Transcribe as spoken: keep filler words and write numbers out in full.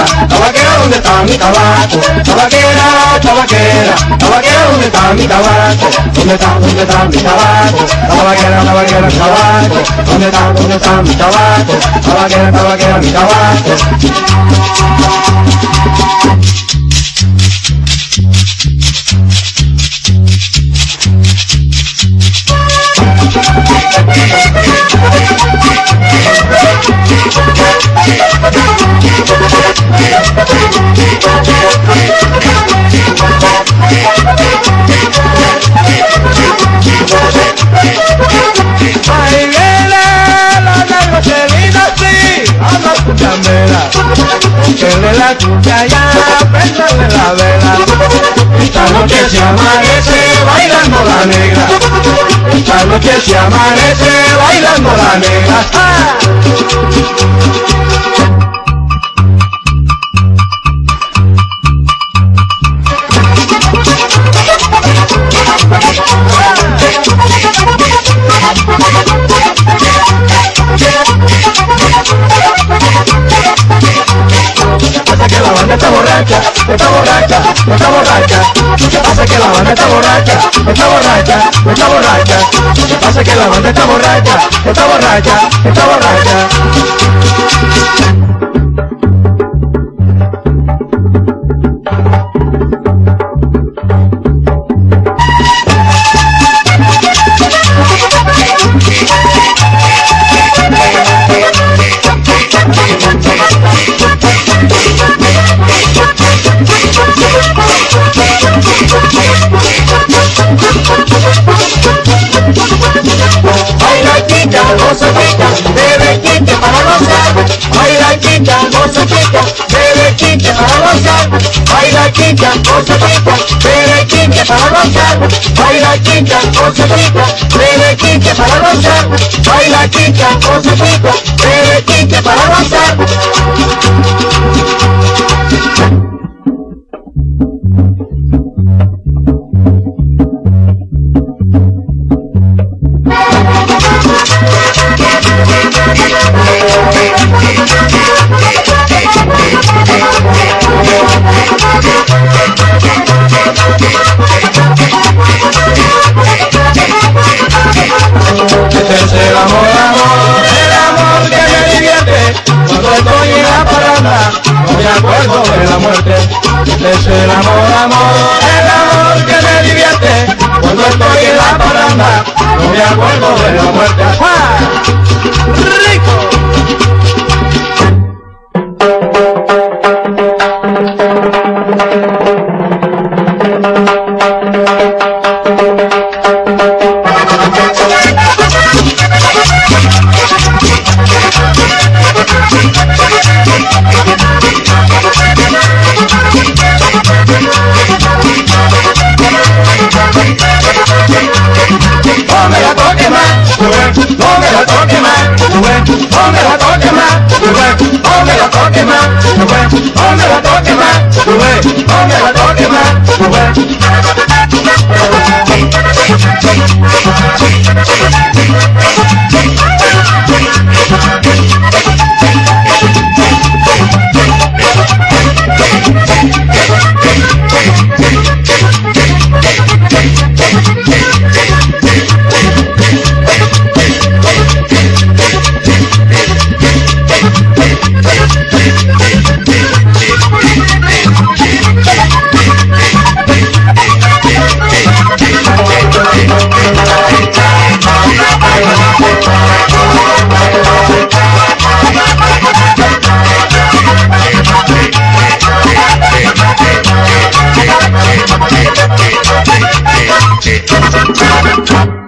tabaquera, ¿dónde está mi tabaco? Tabaquera, tabaquera, tabaquera, ¿dónde está mi tabaco? ¿Dónde está, dónde está mi tabaco? Tabaquera, tabaquera, tabaco, ¿dónde está, dónde está mi tabaco? Tabaquera, tabaquera, mi tabaco. Ahí viene la negra Celina, sí, a la cuchambera, póngale la cucha ya, préndale la vela. Esta noche se amanece bailando la negra. Esta noche se amanece bailando la negra. ¡Ah! Pasa que la banda está borracha, está borracha, está borracha. ¿Qué pasa que la banda está borracha, está borracha, está borracha? ¿Qué pasa que la banda está borracha, está borracha, está borracha? Baila chica, goza chica, bebe chica para gozar. Baila chica, goza chica, bebe chica para gozar. Baila chica, goza chica, bebe chica para gozar. Baila chica, goza chica, bebe chica para gozar. Baila chica, goza chica, bebe chica para gozar. Este es el amor, amor, el amor que me divierte. Cuando estoy en la parranda, no me acuerdo de la muerte. Este es el amor, amor, el amor que me divierte. Cuando estoy en la parranda, no me acuerdo de la muerte. ¡Ah! ¡Rico! No me la toque más, no me la toque más, no me la toque más, no me la toque más, no me la toque más, no me la toque más.